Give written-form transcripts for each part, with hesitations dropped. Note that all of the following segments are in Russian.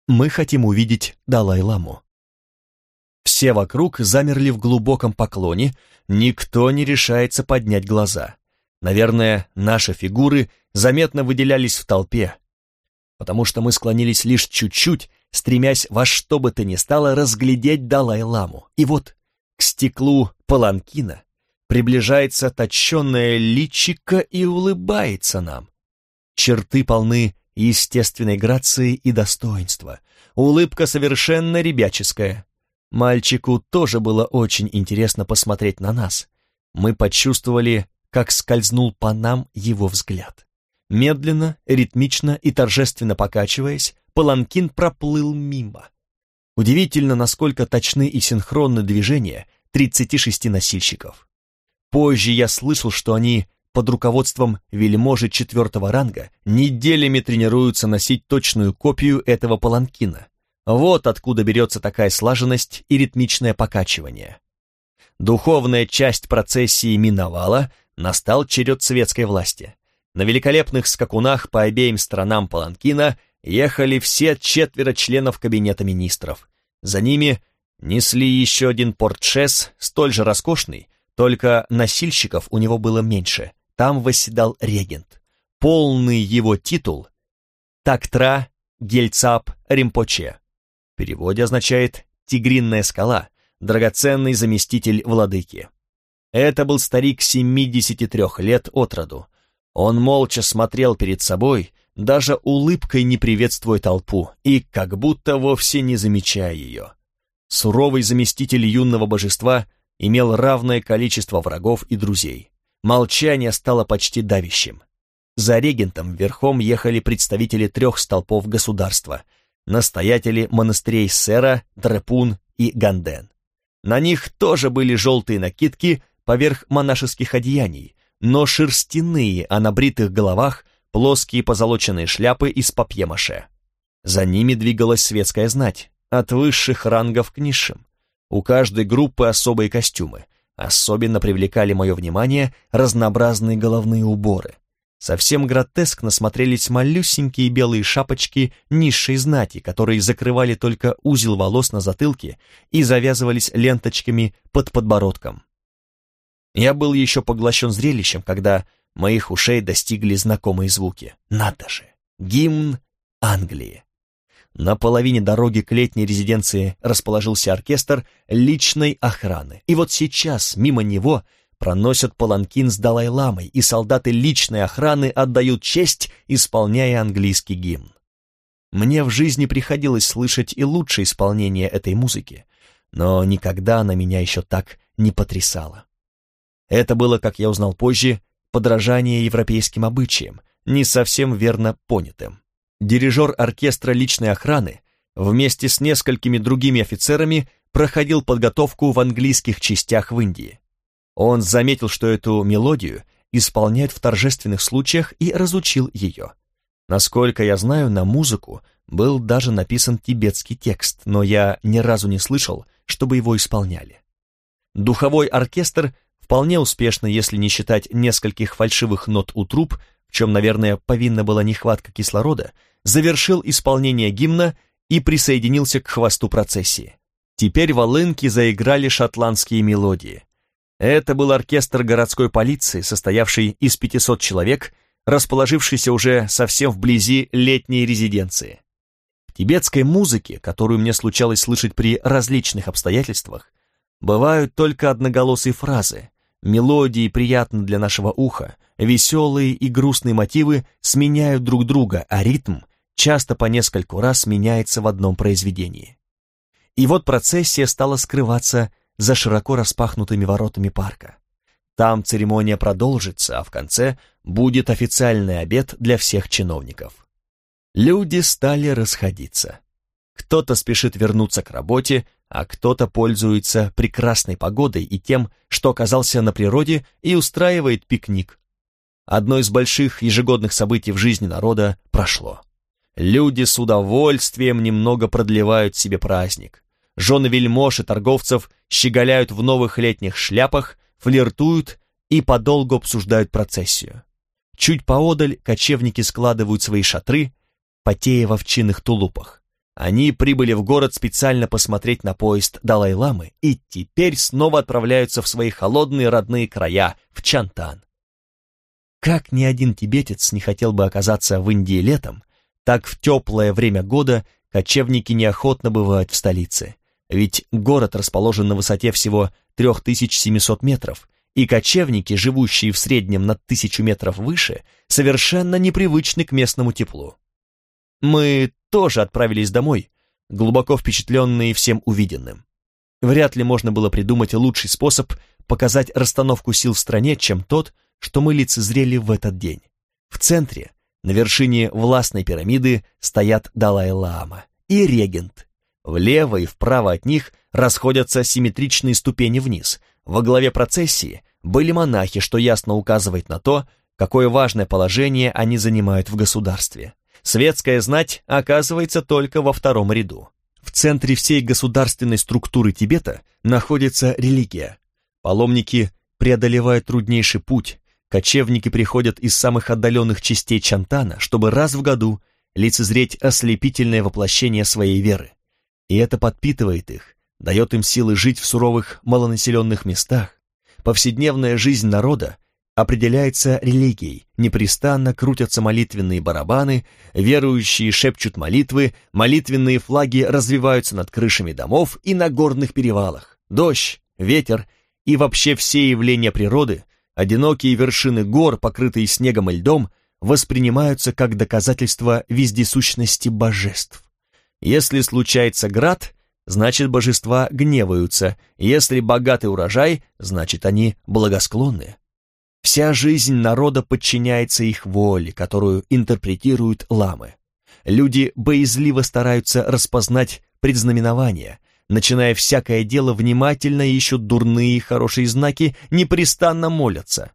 Мы хотим увидеть Далай-ламу». Все вокруг замерли в глубоком поклоне, никто не решается поднять глаза. Наверное, наши фигуры заметно выделялись в толпе, потому что мы склонились лишь чуть-чуть, стремясь во что бы то ни стало разглядеть Далай-ламу. И вот к стеклу паланкина приближается точенное личико и улыбается нам. Черты полны естественной грации и достоинства. Улыбка совершенно ребяческая. Мальчику тоже было очень интересно посмотреть на нас. Мы почувствовали, как скользнул по нам его взгляд. Медленно, ритмично и торжественно покачиваясь, паланкин проплыл мимо. Удивительно, насколько точны и синхронны движения 36 носильщиков. Позже я слышал, что они под руководством вельможи 4-го ранга неделями тренируются носить точную копию этого паланкина. Вот откуда берется такая слаженность и ритмичное покачивание. Духовная часть процессии миновала, настал черед светской власти. На великолепных скакунах по обеим сторонам паланкина ехали все 4 членов кабинета министров. За ними несли еще один портшес, столь же роскошный, только носильщиков у него было меньше. Там восседал регент. Полный его титул — Тактра Гельцап Римпоче. В переводе означает «тигринная скала», драгоценный заместитель владыки. Это был старик 73 лет от роду. Он молча смотрел перед собой, даже улыбкой не приветствуя толпу и как будто вовсе не замечая ее. Суровый заместитель юного божества имел равное количество врагов и друзей. Молчание стало почти давящим. За регентом верхом ехали представители 3 столпов государства, настоятели монастырей Сера, Дрепун и Ганден. На них тоже были желтые накидки поверх монашеских одеяний, но шерстяные, а на бритых головах плоские позолоченные шляпы из папье-маше. За ними двигалась светская знать, от высших рангов к низшим. У каждой группы особые костюмы. Особенно привлекали мое внимание разнообразные головные уборы. Совсем гротескно смотрелись малюсенькие белые шапочки низшей знати, которые закрывали только узел волос на затылке и завязывались ленточками под подбородком. Я был еще поглощен зрелищем, когда моих ушей достигли знакомые звуки. Надо же! Гимн Англии! На половине дороги к летней резиденции расположился оркестр личной охраны. И вот сейчас мимо него проносят паланкин с Далай-ламой, и солдаты личной охраны отдают честь, исполняя английский гимн. Мне в жизни приходилось слышать и лучшее исполнение этой музыки, но никогда она меня еще так не потрясала. Это было, как я узнал позже, подражание европейским обычаям, не совсем верно понятым. Дирижер оркестра личной охраны вместе с несколькими другими офицерами проходил подготовку в английских частях в Индии. Он заметил, что эту мелодию исполняют в торжественных случаях, и разучил ее. Насколько я знаю, на музыку был даже написан тибетский текст, но я ни разу не слышал, чтобы его исполняли. Духовой оркестр вполне успешно, если не считать нескольких фальшивых нот у труб, в чем, наверное, повинна была нехватка кислорода, завершил исполнение гимна и присоединился к хвосту процессии. Теперь волынки заиграли шотландские мелодии. Это был оркестр городской полиции, состоявший из 500 человек, расположившийся уже совсем вблизи летней резиденции. В тибетской музыке, которую мне случалось слышать при различных обстоятельствах, бывают только одноголосые фразы, мелодии приятны для нашего уха, веселые и грустные мотивы сменяют друг друга, а ритм часто по нескольку раз меняется в одном произведении. И вот процессия стала скрываться за широко распахнутыми воротами парка. Там церемония продолжится, а в конце будет официальный обед для всех чиновников. Люди стали расходиться. Кто-то спешит вернуться к работе, а кто-то пользуется прекрасной погодой и тем, что оказался на природе, и устраивает пикник. Одно из больших ежегодных событий в жизни народа прошло. Люди с удовольствием немного продлевают себе праздник. Жены вельмож и торговцев щеголяют в новых летних шляпах, флиртуют и подолгу обсуждают процессию. Чуть поодаль кочевники складывают свои шатры, потея в овчинных тулупах. Они прибыли в город специально посмотреть на поезд Далай-ламы и теперь снова отправляются в свои холодные родные края, в Чантан. Как ни один тибетец не хотел бы оказаться в Индии летом, так в теплое время года кочевники неохотно бывают в столице, ведь город расположен на высоте всего 3700 метров, и кочевники, живущие в среднем на 1000 метров выше, совершенно непривычны к местному теплу. Мы тоже отправились домой, глубоко впечатленные всем увиденным. Вряд ли можно было придумать лучший способ показать расстановку сил в стране, чем тот, что мы лицезрели в этот день. В центре, на вершине властной пирамиды, стоят Далай-лама и регент. Влево и вправо от них расходятся симметричные ступени вниз. Во главе процессии были монахи, что ясно указывает на то, какое важное положение они занимают в государстве. Светская знать оказывается только во втором ряду. В центре всей государственной структуры Тибета находится религия. Паломники преодолевают труднейший путь, кочевники приходят из самых отдаленных частей Чантана, чтобы раз в году лицезреть ослепительное воплощение своей веры. И это подпитывает их, дает им силы жить в суровых малонаселенных местах. Повседневная жизнь народа определяется религией, непрестанно крутятся молитвенные барабаны, верующие шепчут молитвы, молитвенные флаги развиваются над крышами домов и на горных перевалах. Дождь, ветер и вообще все явления природы, одинокие вершины гор, покрытые снегом и льдом, воспринимаются как доказательство вездесущности божеств. Если случается град, значит божества гневаются, если богатый урожай, значит они благосклонны. Вся жизнь народа подчиняется их воле, которую интерпретируют ламы. Люди боязливо стараются распознать предзнаменования, начиная всякое дело, внимательно ищут дурные и хорошие знаки, непрестанно молятся.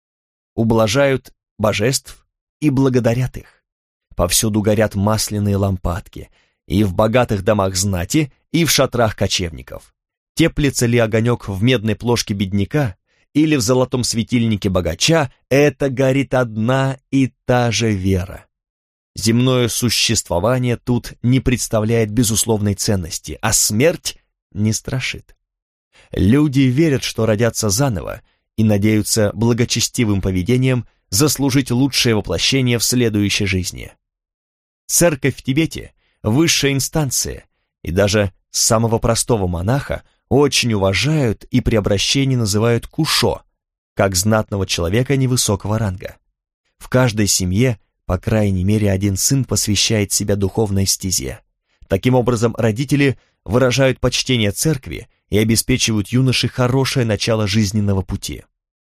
Ублажают божеств и благодарят их. Повсюду горят масляные лампадки, и в богатых домах знати, и в шатрах кочевников. Теплится ли огонек в медной плошке бедняка или в золотом светильнике богача, это горит одна и та же вера. Земное существование тут не представляет безусловной ценности, а смерть не страшит. Люди верят, что родятся заново, и надеются благочестивым поведением заслужить лучшее воплощение в следующей жизни. Церковь в Тибете – высшая инстанция, и даже самого простого монаха очень уважают и при обращении называют кушо, как знатного человека невысокого ранга. В каждой семье, по крайней мере, один сын посвящает себя духовной стезе. Таким образом, родители выражают почтение церкви и обеспечивают юноше хорошее начало жизненного пути.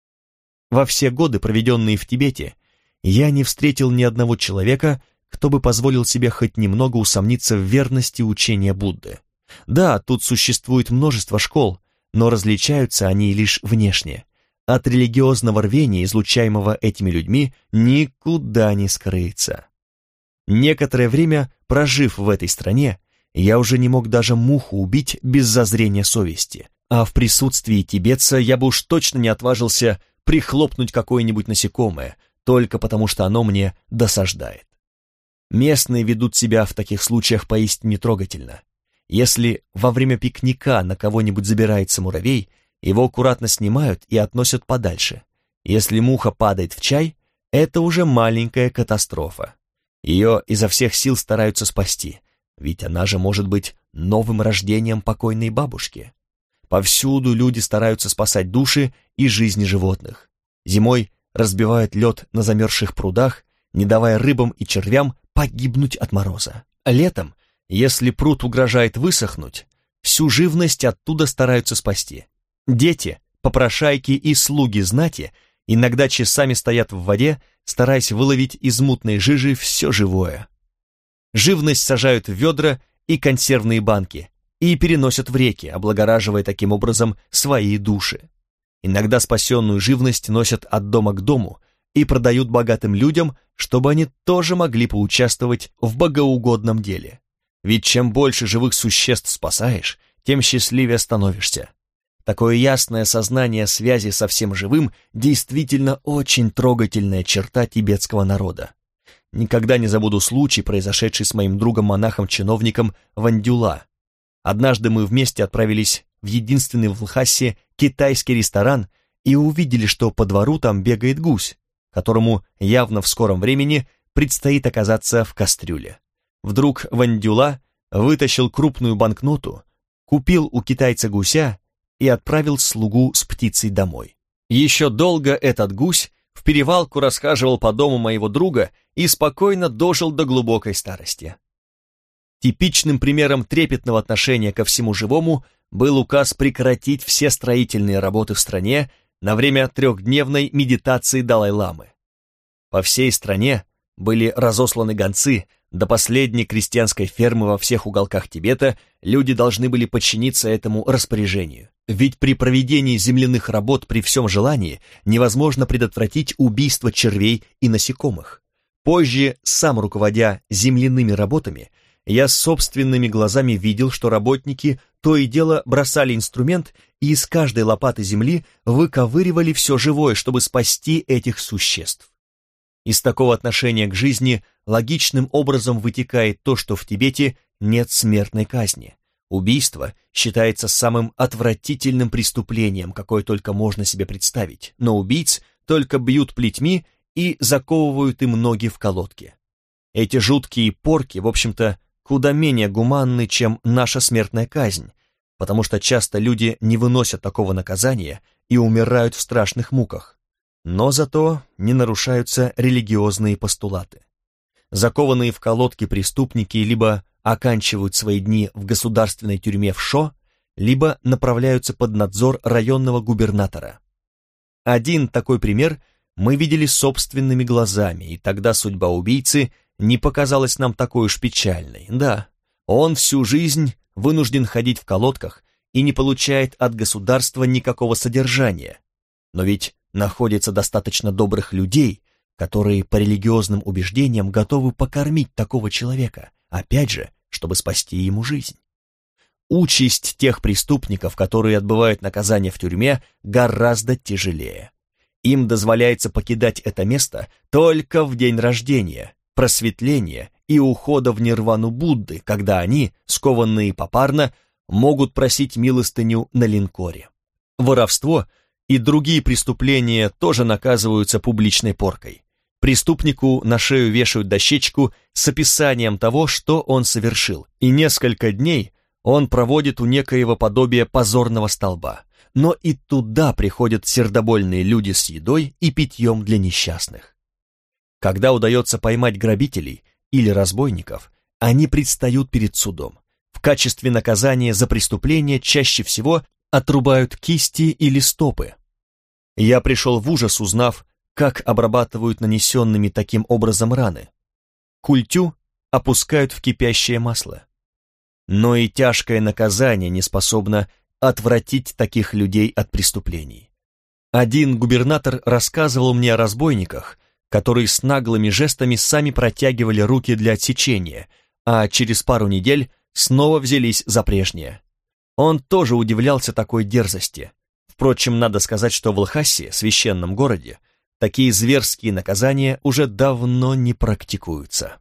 Во все годы, проведенные в Тибете, я не встретил ни одного человека, кто бы позволил себе хоть немного усомниться в верности учения Будды. Да, тут существует множество школ, но различаются они лишь внешне. От религиозного рвения, излучаемого этими людьми, никуда не скрыться. Некоторое время, прожив в этой стране, я уже не мог даже муху убить без зазрения совести, а в присутствии тибетца я бы уж точно не отважился прихлопнуть какое-нибудь насекомое, только потому что оно мне досаждает. Местные ведут себя в таких случаях поистине трогательно. Если во время пикника на кого-нибудь забирается муравей, его аккуратно снимают и относят подальше. Если муха падает в чай, это уже маленькая катастрофа. Ее изо всех сил стараются спасти, ведь она же может быть новым рождением покойной бабушки. Повсюду люди стараются спасать души и жизни животных. Зимой разбивают лед на замерзших прудах, не давая рыбам и червям погибнуть от мороза. Летом, если пруд угрожает высохнуть, всю живность оттуда стараются спасти. Дети, попрошайки и слуги знати иногда часами стоят в воде, стараясь выловить из мутной жижи все живое. Живность сажают в ведра и консервные банки и переносят в реки, облагораживая таким образом свои души. Иногда спасенную живность носят от дома к дому и продают богатым людям, чтобы они тоже могли поучаствовать в богоугодном деле. Ведь чем больше живых существ спасаешь, тем счастливее становишься. Такое ясное сознание связи со всем живым действительно очень трогательная черта тибетского народа. никогда не забуду случай, произошедший с моим другом-монахом-чиновником Вандюла. Однажды мы вместе отправились в единственный в Лхасе китайский ресторан и увидели, что по двору там бегает гусь, которому явно в скором времени предстоит оказаться в кастрюле. Вдруг Вандюла вытащил крупную банкноту, купил у китайца гуся и отправил слугу с птицей домой. Еще долго этот гусь в перевалку расхаживал по дому моего друга и спокойно дожил до глубокой старости. Типичным примером трепетного отношения ко всему живому был указ прекратить все строительные работы в стране на время 3-дневной медитации Далай-ламы. По всей стране были разосланы гонцы, до последней крестьянской фермы во всех уголках Тибета люди должны были подчиниться этому распоряжению. Ведь при проведении земляных работ при всем желании невозможно предотвратить убийство червей и насекомых. Позже, сам руководя земляными работами, я собственными глазами видел, что работники то и дело бросали инструмент и из каждой лопаты земли выковыривали все живое, чтобы спасти этих существ. Из такого отношения к жизни логичным образом вытекает то, что в Тибете нет смертной казни. Убийство считается самым отвратительным преступлением, какое только можно себе представить, но убийц только бьют плетьми и заковывают им ноги в колодки. Эти жуткие порки, в общем-то, куда менее гуманны, чем наша смертная казнь, потому что часто люди не выносят такого наказания и умирают в страшных муках. Но зато не нарушаются религиозные постулаты. Закованные в колодки преступники либо оканчивают свои дни в государственной тюрьме в Шо, либо направляются под надзор районного губернатора. Один такой пример мы видели собственными глазами, и тогда судьба убийцы не показалась нам такой уж печальной. Да, он всю жизнь вынужден ходить в колодках и не получает от государства никакого содержания. Но ведь находится достаточно добрых людей, которые по религиозным убеждениям готовы покормить такого человека, опять же, чтобы спасти ему жизнь. Участь тех преступников, которые отбывают наказание в тюрьме, гораздо тяжелее. Им дозволяется покидать это место только в день рождения, просветления и ухода в нирвану Будды, когда они, скованные попарно, могут просить милостыню на линкоре. Воровство и другие преступления тоже наказываются публичной поркой. Преступнику на шею вешают дощечку с описанием того, что он совершил, и несколько дней он проводит у некоего подобия позорного столба. Но и туда приходят сердобольные люди с едой и питьем для несчастных. Когда удается поймать грабителей или разбойников, они предстают перед судом. В качестве наказания за преступление чаще всего отрубают кисти или стопы. Я пришел в ужас, узнав, как обрабатывают нанесенными таким образом раны. Культю опускают в кипящее масло. Но и тяжкое наказание не способно отвратить таких людей от преступлений. Один губернатор рассказывал мне о разбойниках, которые с наглыми жестами сами протягивали руки для отсечения, а через пару недель снова взялись за прежнее. Он тоже удивлялся такой дерзости. Впрочем, надо сказать, что в Лхасе, священном городе, такие зверские наказания уже давно не практикуются.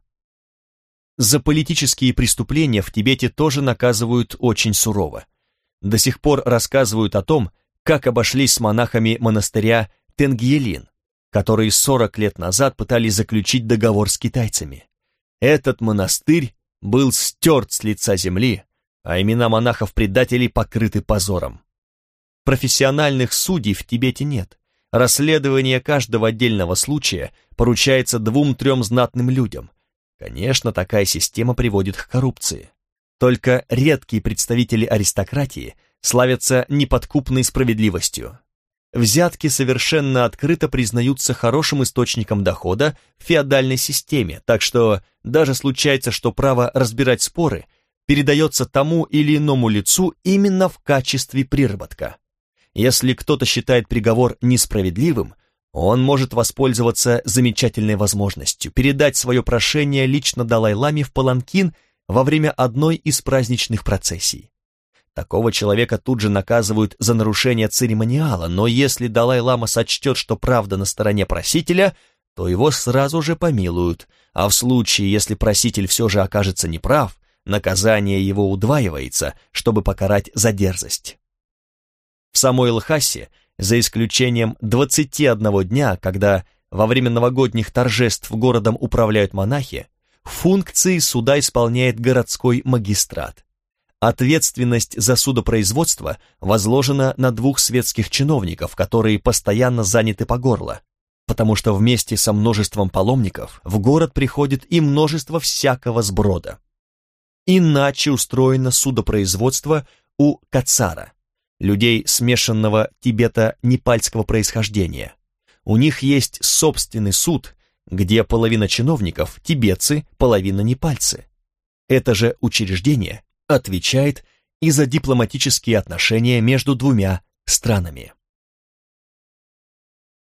За политические преступления в Тибете тоже наказывают очень сурово. До сих пор рассказывают о том, как обошлись с монахами монастыря Тенгьелин, которые 40 лет назад пытались заключить договор с китайцами. Этот монастырь был стерт с лица земли, а имена монахов-предателей покрыты позором. Профессиональных судей в Тибете нет. Расследование каждого отдельного случая поручается 2-3 знатным людям. Конечно, такая система приводит к коррупции. Только редкие представители аристократии славятся неподкупной справедливостью. Взятки совершенно открыто признаются хорошим источником дохода в феодальной системе, так что даже случается, что право разбирать споры передается тому или иному лицу именно в качестве приработка. Если кто-то считает приговор несправедливым, он может воспользоваться замечательной возможностью передать свое прошение лично Далай-ламе в паланкин во время одной из праздничных процессий. Такого человека тут же наказывают за нарушение церемониала, но если Далай-лама сочтет, что правда на стороне просителя, то его сразу же помилуют, а в случае, если проситель все же окажется неправ, наказание его удваивается, чтобы покарать за дерзость. В самой Лхасе, за исключением 21 дня, когда во время новогодних торжеств городом управляют монахи, функции суда исполняет городской магистрат. Ответственность за судопроизводство возложена на 2 светских чиновников, которые постоянно заняты по горло, потому что вместе со множеством паломников в город приходит и множество всякого сброда. Иначе устроено судопроизводство у кацара, людей смешанного тибето-непальского происхождения. У них есть собственный суд, где половина чиновников тибетцы, половина непальцы. Это же учреждение отвечает и за дипломатические отношения между 2 странами.